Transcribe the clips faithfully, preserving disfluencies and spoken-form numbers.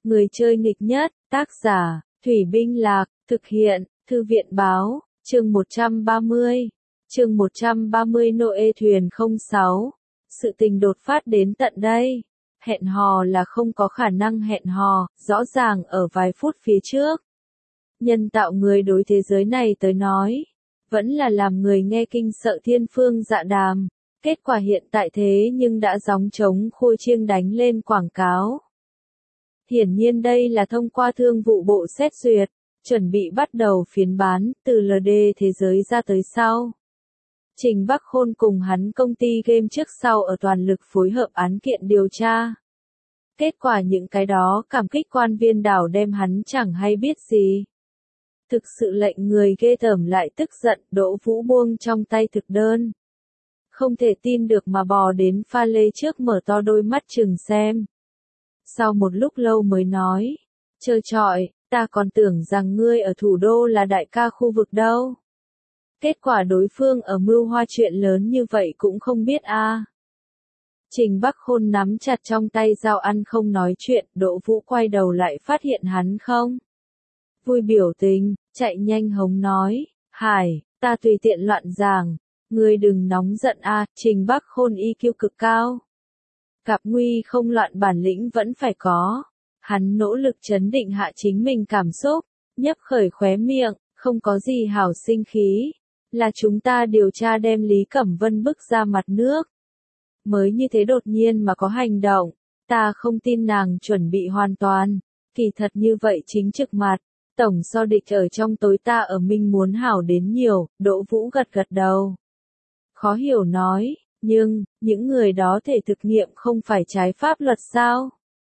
Người chơi nghịch nhất, tác giả, Thủy Binh Lạc, thực hiện, Thư viện báo, chương một trăm ba mươi. Chương một trăm ba mươi Noe thuyền không sáu. Sự tình đột phát đến tận đây. Hẹn hò là không có khả năng hẹn hò, rõ ràng ở vài phút phía trước. Nhân tạo người đối thế giới này tới nói, vẫn là làm người nghe kinh sợ thiên phương dạ đàm. Kết quả hiện tại thế nhưng đã gióng trống khôi chiêng đánh lên quảng cáo. Hiển nhiên đây là thông qua thương vụ bộ xét duyệt, chuẩn bị bắt đầu phiến bán từ lờ đê thế giới ra tới sau. Trình Bắc Khôn cùng hắn công ty game trước sau ở toàn lực phối hợp án kiện điều tra. Kết quả những cái đó cảm kích quan viên đảo đem hắn chẳng hay biết gì. Thực sự lệnh người ghê tởm lại tức giận, Đỗ Vũ buông trong tay thực đơn. Không thể tin được mà bò đến pha lê trước mở to đôi mắt chừng xem. Sau một lúc lâu mới nói, trơ trọi, ta còn tưởng rằng ngươi ở thủ đô là đại ca khu vực đâu. Kết quả đối phương ở mưu hoa chuyện lớn như vậy cũng không biết a. À. Trình Bắc Khôn nắm chặt trong tay dao ăn không nói chuyện, Đỗ Vũ quay đầu lại phát hiện hắn không. Vui biểu tình, chạy nhanh hống nói, Hải, ta tùy tiện loạn giảng, ngươi đừng nóng giận a. À. Trình Bắc Khôn i kiu cực cao. Gặp nguy không loạn bản lĩnh vẫn phải có. Hắn nỗ lực trấn định hạ chính mình cảm xúc, nhấp khởi khóe miệng, không có gì hảo sinh khí. Là chúng ta điều tra đem Lý Cẩm Vân bức ra mặt nước. Mới như thế đột nhiên mà có hành động, ta không tin nàng chuẩn bị hoàn toàn. Kỳ thật như vậy chính trực mặt, tổng so địch ở trong tối ta ở minh muốn hảo đến nhiều. Đỗ Vũ gật gật đầu. Khó hiểu nói. Nhưng, những người đó thể thực nghiệm không phải trái pháp luật sao?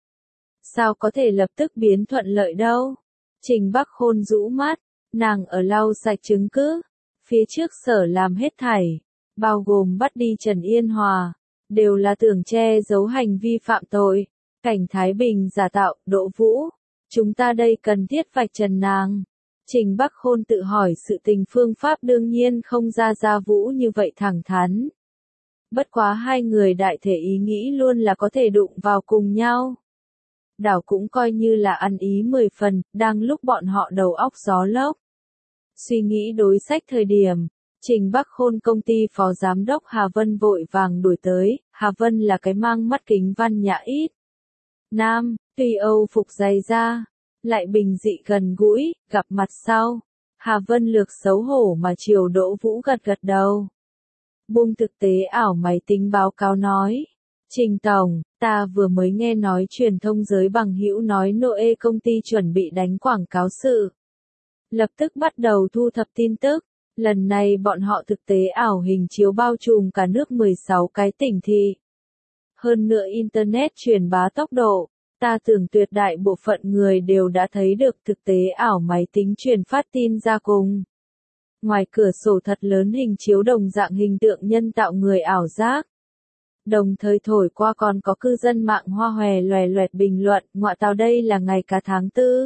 Sao có thể lập tức biến thuận lợi đâu? Trình Bắc Khôn rũ mắt, nàng ở lau sạch chứng cứ. Phía trước sở làm hết thảy, bao gồm bắt đi Trần Yên Hòa, đều là tưởng che giấu hành vi phạm tội. Cảnh Thái Bình giả tạo, Đỗ Vũ. Chúng ta đây cần thiết vạch trần nàng. Trình Bắc Khôn tự hỏi sự tình phương pháp đương nhiên không ra Gia Vũ như vậy thẳng thắn. Bất quá hai người đại thể ý nghĩ luôn là có thể đụng vào cùng nhau. Đảo cũng coi như là ăn ý mười phần, đang lúc bọn họ đầu óc gió lốc. Suy nghĩ đối sách thời điểm, Trình Bắc Khôn công ty phó giám đốc Hà Vân vội vàng đuổi tới. Hà Vân là cái mang mắt kính văn nhã ít nam, tuy Âu phục dày da, lại bình dị gần gũi, gặp mặt sau. Hà Vân lược xấu hổ mà chiều Đỗ Vũ gật gật đầu. Buông thực tế ảo máy tính báo cáo nói, Trình Tổng, ta vừa mới nghe nói truyền thông giới bằng hữu nói Noe công ty chuẩn bị đánh quảng cáo sự. Lập tức bắt đầu thu thập tin tức, lần này bọn họ thực tế ảo hình chiếu bao trùm cả nước mười sáu cái tỉnh thị. Hơn nữa Internet truyền bá tốc độ, ta tưởng tuyệt đại bộ phận người đều đã thấy được thực tế ảo máy tính truyền phát tin ra cùng. Ngoài cửa sổ thật lớn hình chiếu đồng dạng hình tượng nhân tạo người ảo giác. Đồng thời thổi qua còn có cư dân mạng hoa hòe loè loẹt bình luận, ngọa tào đây là ngày cả tháng tư.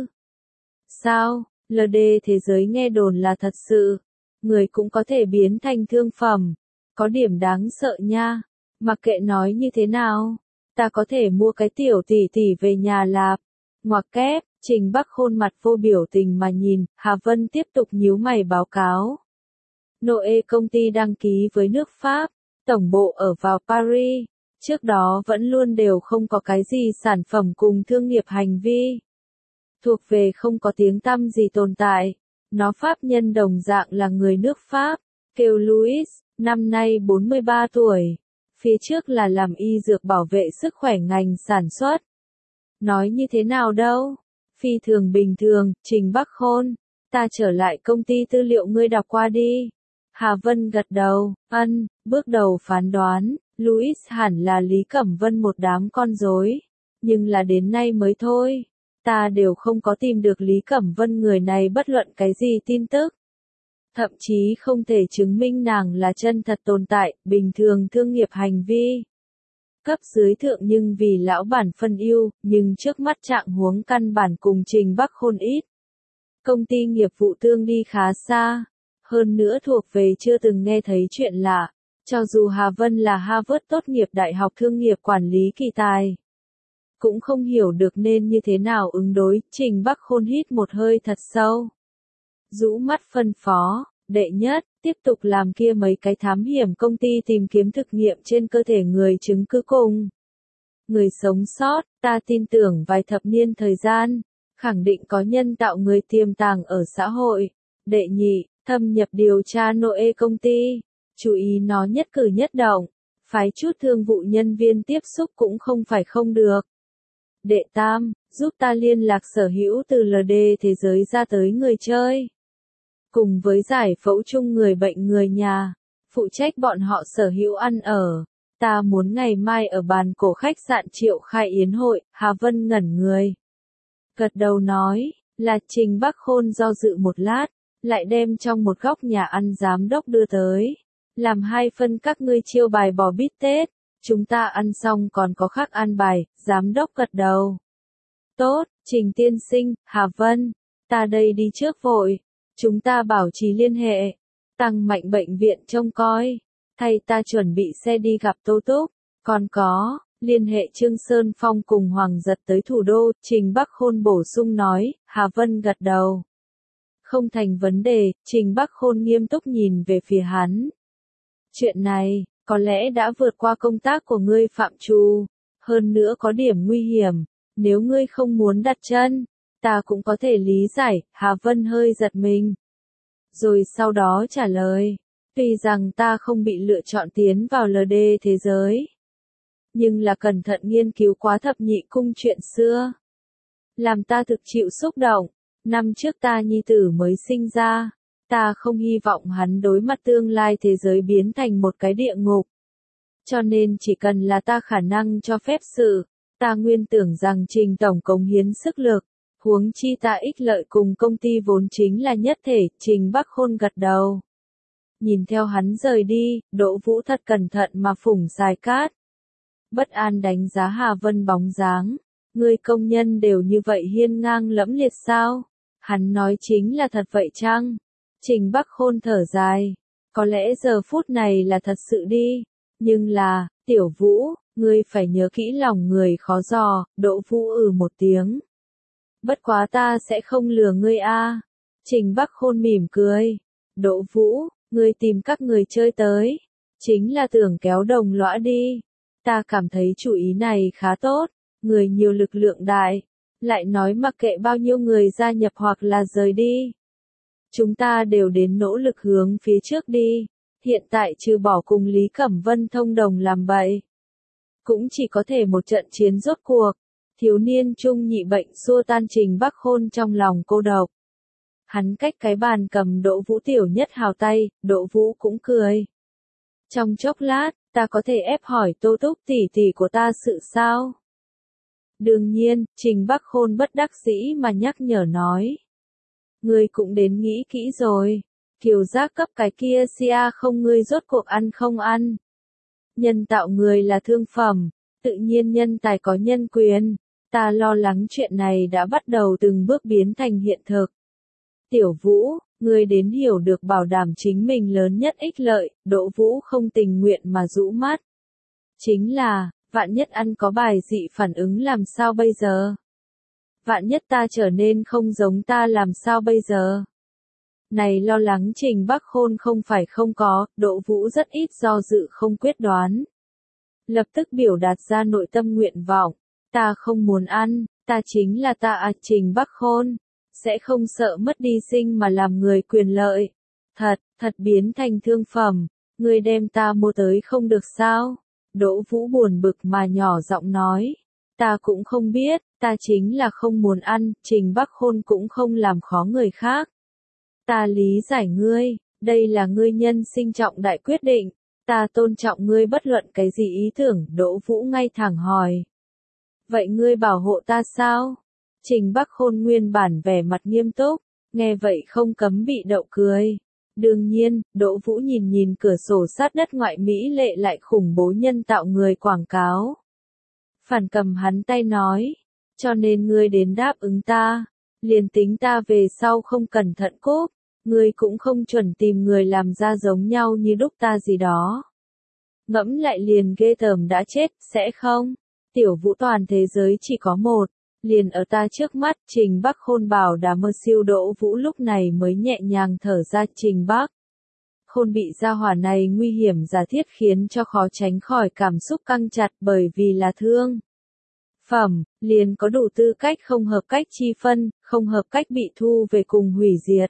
Sao, lờ đê thế giới nghe đồn là thật sự, người cũng có thể biến thành thương phẩm, có điểm đáng sợ nha, mặc kệ nói như thế nào, ta có thể mua cái tiểu tỷ tỷ về nhà lạp, ngoặc kép. Trình Bắc Khôn mặt vô biểu tình mà nhìn, Hà Vân tiếp tục nhíu mày báo cáo. Noe công ty đăng ký với nước Pháp, tổng bộ ở vào Paris, trước đó vẫn luôn đều không có cái gì sản phẩm cùng thương nghiệp hành vi. Thuộc về không có tiếng tăm gì tồn tại, nó pháp nhân đồng dạng là người nước Pháp, kêu Louis, năm nay bốn mươi ba tuổi, phía trước là làm y dược bảo vệ sức khỏe ngành sản xuất. Nói như thế nào đâu? Phi thường bình thường, Trình Bắc Khôn, ta trở lại công ty tư liệu ngươi đọc qua đi. Hà Vân gật đầu, ân, bước đầu phán đoán, Louis hẳn là Lý Cẩm Vân một đám con rối, nhưng là đến nay mới thôi, ta đều không có tìm được Lý Cẩm Vân người này bất luận cái gì tin tức. Thậm chí không thể chứng minh nàng là chân thật tồn tại, bình thường thương nghiệp hành vi. Cấp dưới thượng nhưng vì lão bản phân ưu, nhưng trước mắt trạng huống căn bản cùng Trình Bắc Khôn ít. Công ty nghiệp vụ tương đi khá xa, hơn nữa thuộc về chưa từng nghe thấy chuyện lạ, cho dù Hà Vân là Harvard tốt nghiệp Đại học Thương nghiệp Quản lý kỳ tài. cũng không hiểu được nên như thế nào ứng đối, Trình Bắc Khôn hít một hơi thật sâu. Rũ mắt phân phó, đệ nhất, tiếp tục làm kia mấy cái thám hiểm công ty tìm kiếm thực nghiệm trên cơ thể người chứng cứ cùng. Người sống sót, ta tin tưởng vài thập niên thời gian, khẳng định có nhân tạo người tiềm tàng ở xã hội. Đệ nhị, thâm nhập điều tra Noe công ty, chú ý nó nhất cử nhất động, phái chút thương vụ nhân viên tiếp xúc cũng không phải không được. Đệ tam, giúp ta liên lạc sở hữu từ lờ đê thế giới ra tới người chơi. Cùng với giải phẫu chung người bệnh người nhà, phụ trách bọn họ sở hữu ăn ở. Ta muốn ngày mai ở bàn cổ khách sạn Triệu khai yến hội, Hà Vân ngẩn người. Gật đầu nói, là Trình Bắc Khôn do dự một lát, lại đem trong một góc nhà ăn giám đốc đưa tới. Làm hai phân các ngươi chiêu bài bò bít tết, chúng ta ăn xong còn có khác ăn bài, giám đốc gật đầu. Tốt, Trình tiên sinh, Hà Vân, ta đây đi trước vội, chúng ta bảo trì liên hệ, tăng mạnh bệnh viện trông coi, thay ta chuẩn bị xe đi gặp Tô Túc, còn có, liên hệ Trương Sơn Phong cùng Hoàng Giật tới thủ đô, Trình Bắc Khôn bổ sung nói, Hà Vân gật đầu. Không thành vấn đề, Trình Bắc Khôn nghiêm túc nhìn về phía hắn. Chuyện này, có lẽ đã vượt qua công tác của ngươi phạm trù, hơn nữa có điểm nguy hiểm, nếu ngươi không muốn đặt chân, ta cũng có thể lý giải, Hà Vân hơi giật mình. Rồi sau đó trả lời, tuy rằng ta không bị lựa chọn tiến vào lờ đê thế giới, nhưng là cẩn thận nghiên cứu quá thập nhị cung chuyện xưa. Làm ta thực chịu xúc động, năm trước ta nhi tử mới sinh ra, ta không hy vọng hắn đối mặt tương lai thế giới biến thành một cái địa ngục. Cho nên chỉ cần là ta khả năng cho phép sự, ta nguyên tưởng rằng Trình tổng cống hiến sức lực, huống chi ta ích lợi cùng công ty vốn chính là nhất thể, Trình Bắc Khôn gật đầu. Nhìn theo hắn rời đi, Đỗ Vũ thật cẩn thận mà phủng dài cát. Bất an đánh giá Hà Vân bóng dáng, người công nhân đều như vậy hiên ngang lẫm liệt sao? Hắn nói chính là thật vậy chăng? Trình Bắc Khôn thở dài, có lẽ giờ phút này là thật sự đi, nhưng là, Tiểu Vũ, ngươi phải nhớ kỹ lòng người khó dò, Đỗ Vũ ừ một tiếng. Bất quá ta sẽ không lừa ngươi a. Trình Bắc Khôn mỉm cười. Đỗ Vũ, ngươi tìm các người chơi tới, chính là tưởng kéo đồng lõa đi. Ta cảm thấy chủ ý này khá tốt, người nhiều lực lượng đại, lại nói mặc kệ bao nhiêu người gia nhập hoặc là rời đi. Chúng ta đều đến nỗ lực hướng phía trước đi, hiện tại trừ bỏ cùng Lý Cẩm Vân thông đồng làm bậy. Cũng chỉ có thể một trận chiến rốt cuộc, thiếu niên trung nhị bệnh xua tan Trình Bắc Khôn trong lòng cô độc. Hắn cách cái bàn cầm Đỗ Vũ tiểu nhất hào tay, Đỗ Vũ cũng cười. Trong chốc lát, ta có thể ép hỏi Tô Túc tỷ tỷ của ta sự sao? Đương nhiên, Trình Bắc Khôn bất đắc dĩ mà nhắc nhở nói. Ngươi cũng đến nghĩ kỹ rồi, kiều giác cấp cái kia sia không ngươi rốt cuộc ăn không ăn. Nhân tạo người là thương phẩm, tự nhiên nhân tài có nhân quyền, ta lo lắng chuyện này đã bắt đầu từng bước biến thành hiện thực. Tiểu Vũ, ngươi đến hiểu được bảo đảm chính mình lớn nhất ích lợi, Đỗ Vũ không tình nguyện mà rũ mắt. Chính là, vạn nhất ăn có bài dị phản ứng làm sao bây giờ? Vạn nhất ta trở nên không giống ta làm sao bây giờ? Này lo lắng Trình Bắc Khôn không phải không có, Đỗ Vũ rất ít do dự không quyết đoán. Lập tức biểu đạt ra nội tâm nguyện vọng, ta không muốn ăn, ta chính là ta à Trình Bắc Khôn, sẽ không sợ mất đi sinh mà làm người quyền lợi. Thật, thật biến thành thương phẩm, người đem ta mua tới không được sao? Đỗ Vũ buồn bực mà nhỏ giọng nói, ta cũng không biết, ta chính là không muốn ăn, Trình Bắc Khôn cũng không làm khó người khác. Ta lý giải ngươi, đây là ngươi nhân sinh trọng đại quyết định, ta tôn trọng ngươi bất luận cái gì ý tưởng, Đỗ Vũ ngay thẳng hỏi. Vậy ngươi bảo hộ ta sao? Trình Bắc Khôn nguyên bản vẻ mặt nghiêm túc, nghe vậy không cấm bị đậu cười. Đương nhiên, Đỗ Vũ nhìn nhìn cửa sổ sát đất ngoại Mỹ lệ lại khủng bố nhân tạo người quảng cáo. Phản cầm hắn tay nói, cho nên ngươi đến đáp ứng ta, liền tính ta về sau không cẩn thận cúp, ngươi cũng không chuẩn tìm người làm ra giống nhau như đúc ta gì đó. Ngẫm lại liền ghê tởm đã chết, sẽ không? Tiểu Vũ toàn thế giới chỉ có một, liền ở ta trước mắt. Trình Bắc Khôn bảo đảm mơ siêu Đỗ Vũ lúc này mới nhẹ nhàng thở ra. Trình Bắc Khôn bị gia hỏa này nguy hiểm giả thiết khiến cho khó tránh khỏi cảm xúc căng chặt, bởi vì là thương phẩm, liền có đủ tư cách không hợp cách chi phân, không hợp cách bị thu về cùng hủy diệt.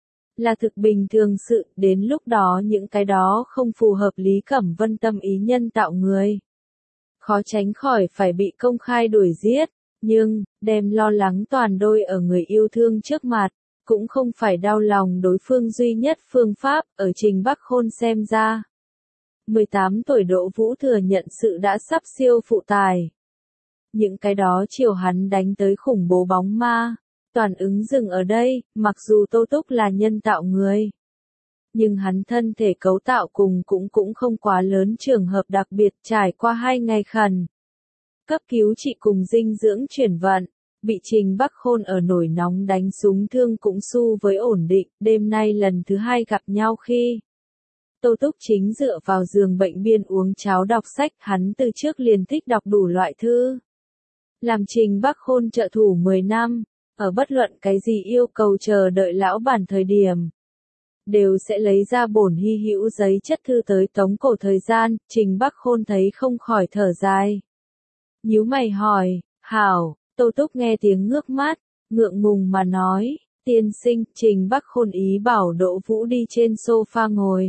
Là thực bình thường sự, đến lúc đó những cái đó không phù hợp Lý Cẩm Vân tâm ý nhân tạo người. Khó tránh khỏi phải bị công khai đuổi giết, nhưng, đem lo lắng toàn đôi ở người yêu thương trước mặt, cũng không phải đau lòng đối phương duy nhất phương pháp, ở Trình Bắc Khôn xem ra. mười tám tuổi Đỗ Vũ thừa nhận sự đã sắp siêu phụ tải. Những cái đó chiều hắn đánh tới khủng bố bóng ma, toàn ứng dừng ở đây, mặc dù Tô Túc là nhân tạo người. Nhưng hắn thân thể cấu tạo cùng cũng cũng không quá lớn, trường hợp đặc biệt trải qua hai ngày khẩn cấp cứu trị cùng dinh dưỡng chuyển vận, bị Trình Bắc Khôn ở nổi nóng đánh súng thương cũng su với ổn định. Đêm nay lần thứ hai gặp nhau khi Tô Túc chính dựa vào giường bệnh biên uống cháo đọc sách, hắn từ trước liền thích đọc đủ loại thư. Làm Trình Bắc Khôn trợ thủ mười năm, ở bất luận cái gì yêu cầu chờ đợi lão bản thời điểm, đều sẽ lấy ra bổn hy hữu giấy chất thư tới tống cổ thời gian. Trình Bắc Khôn thấy không khỏi thở dài. Nhíu mày hỏi, hảo. Tô Túc nghe tiếng ngước mắt, ngượng ngùng mà nói, tiên sinh. Trình Bắc Khôn ý bảo Đỗ Vũ đi trên sofa ngồi.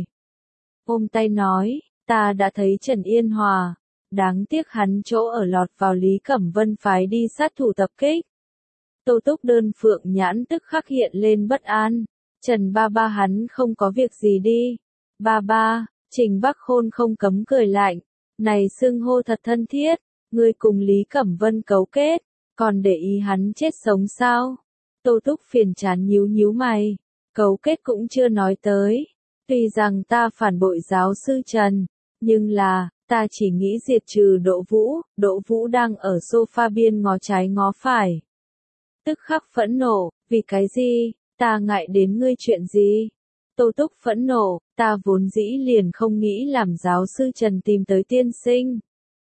Ôm tay nói, ta đã thấy Trần Yên Hòa, đáng tiếc hắn chỗ ở lọt vào Lý Cẩm Vân phái đi sát thủ tập kích. Tô Túc đơn phượng nhãn tức khắc hiện lên bất an. Trần ba ba hắn không có việc gì đi. Ba ba, Trình Bắc Khôn không cấm cười lạnh. Này xưng hô thật thân thiết, ngươi cùng Lý Cẩm Vân cấu kết, còn để ý hắn chết sống sao? Tô Túc phiền chán nhíu nhíu mày, cấu kết cũng chưa nói tới. Tuy rằng ta phản bội giáo sư Trần, nhưng là, ta chỉ nghĩ diệt trừ Đỗ Vũ. Đỗ Vũ đang ở sofa biên ngó trái ngó phải. Tức khắc phẫn nộ, vì cái gì? Ta ngại đến ngươi chuyện gì? Tô Túc phẫn nộ, ta vốn dĩ liền không nghĩ làm giáo sư Trần tìm tới tiên sinh.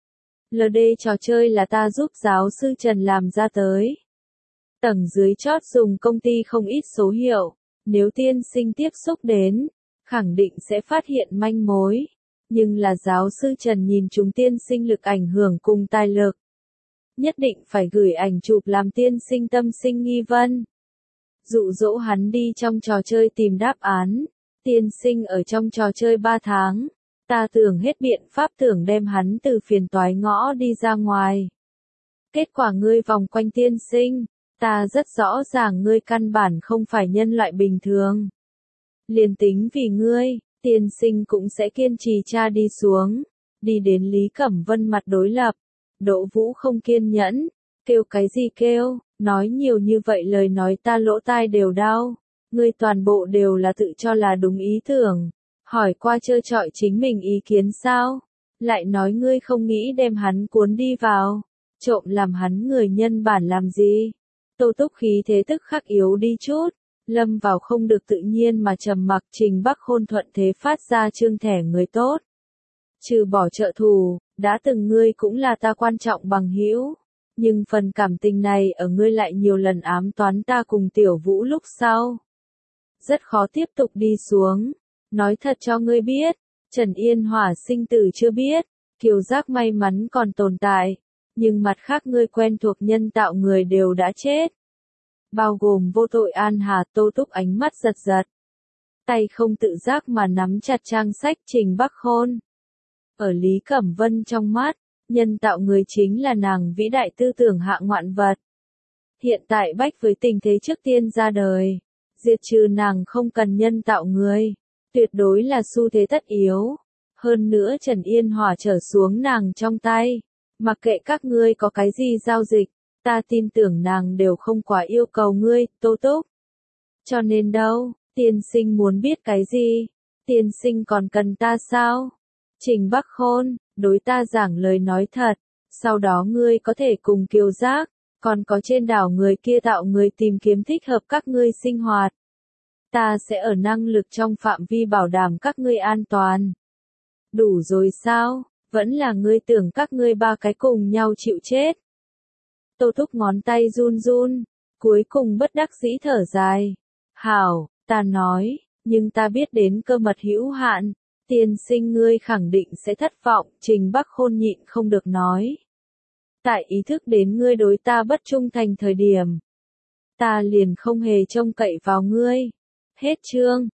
lờ đê trò chơi là ta giúp giáo sư Trần làm ra tới. Tầng dưới chót dùng công ty không ít số hiệu, nếu tiên sinh tiếp xúc đến, khẳng định sẽ phát hiện manh mối. Nhưng là giáo sư Trần nhìn chúng tiên sinh lực ảnh hưởng cùng tài lực. Nhất định phải gửi ảnh chụp làm tiên sinh tâm sinh nghi vấn. Dụ dỗ hắn đi trong trò chơi tìm đáp án. Tiên sinh ở trong trò chơi ba tháng. Ta tưởng hết biện pháp tưởng đem hắn từ phiền toái ngõ đi ra ngoài. Kết quả ngươi vòng quanh tiên sinh. Ta rất rõ ràng ngươi căn bản không phải nhân loại bình thường. Liền tính vì ngươi, tiên sinh cũng sẽ kiên trì tra đi xuống. Đi đến Lý Cẩm Vân mặt đối lập. Đỗ Vũ không kiên nhẫn. Kêu cái gì kêu, nói nhiều như vậy lời nói ta lỗ tai đều đau. Ngươi toàn bộ đều là tự cho là đúng ý tưởng. Hỏi qua trơ trọi chính mình ý kiến sao? Lại nói ngươi không nghĩ đem hắn cuốn đi vào. Trộm làm hắn người nhân bản làm gì? Tô Túc khí thế tức khắc yếu đi chút. Lâm vào không được tự nhiên mà trầm mặc. Trình Bắc Khôn thuận thế phát ra chương thẻ người tốt. Trừ bỏ trợ thù, đã từng ngươi cũng là ta quan trọng bằng hữu. Nhưng phần cảm tình này ở ngươi lại nhiều lần ám toán ta cùng Tiểu Vũ lúc sau. Rất khó tiếp tục đi xuống. Nói thật cho ngươi biết, Trần Yên Hòa sinh tử chưa biết, Kiều Giác may mắn còn tồn tại, nhưng mặt khác ngươi quen thuộc nhân tạo người đều đã chết. Bao gồm vô tội An Hà. Tô Túc ánh mắt giật giật. Tay không tự giác mà nắm chặt trang sách Trình Bắc Khôn. Ở Lý Cẩm Vân trong mắt, nhân tạo người chính là nàng vĩ đại tư tưởng hạ ngoạn vật. Hiện tại bách với tình thế trước tiên ra đời, diệt trừ nàng không cần nhân tạo người, tuyệt đối là xu thế tất yếu. Hơn nữa Trần Yên Hòa trở xuống nàng trong tay, mặc kệ các ngươi có cái gì giao dịch, ta tin tưởng nàng đều không quá yêu cầu ngươi, Tô Túc. Cho nên đâu, tiên sinh muốn biết cái gì? Tiên sinh còn cần ta sao? Trình Bắc Khôn, đối ta giảng lời nói thật, sau đó ngươi có thể cùng Kiều Giác, còn có trên đảo người kia tạo người tìm kiếm thích hợp các ngươi sinh hoạt. Ta sẽ ở năng lực trong phạm vi bảo đảm các ngươi an toàn. Đủ rồi sao? Vẫn là ngươi tưởng các ngươi ba cái cùng nhau chịu chết. Tô Thúc ngón tay run run, cuối cùng bất đắc dĩ thở dài. Hảo, ta nói, nhưng ta biết đến cơ mật hữu hạn, tiên sinh ngươi khẳng định sẽ thất vọng, Trình Bắc Khôn nhịn không được nói. Tại ý thức đến ngươi đối ta bất trung thành thời điểm, ta liền không hề trông cậy vào ngươi. Hết chương.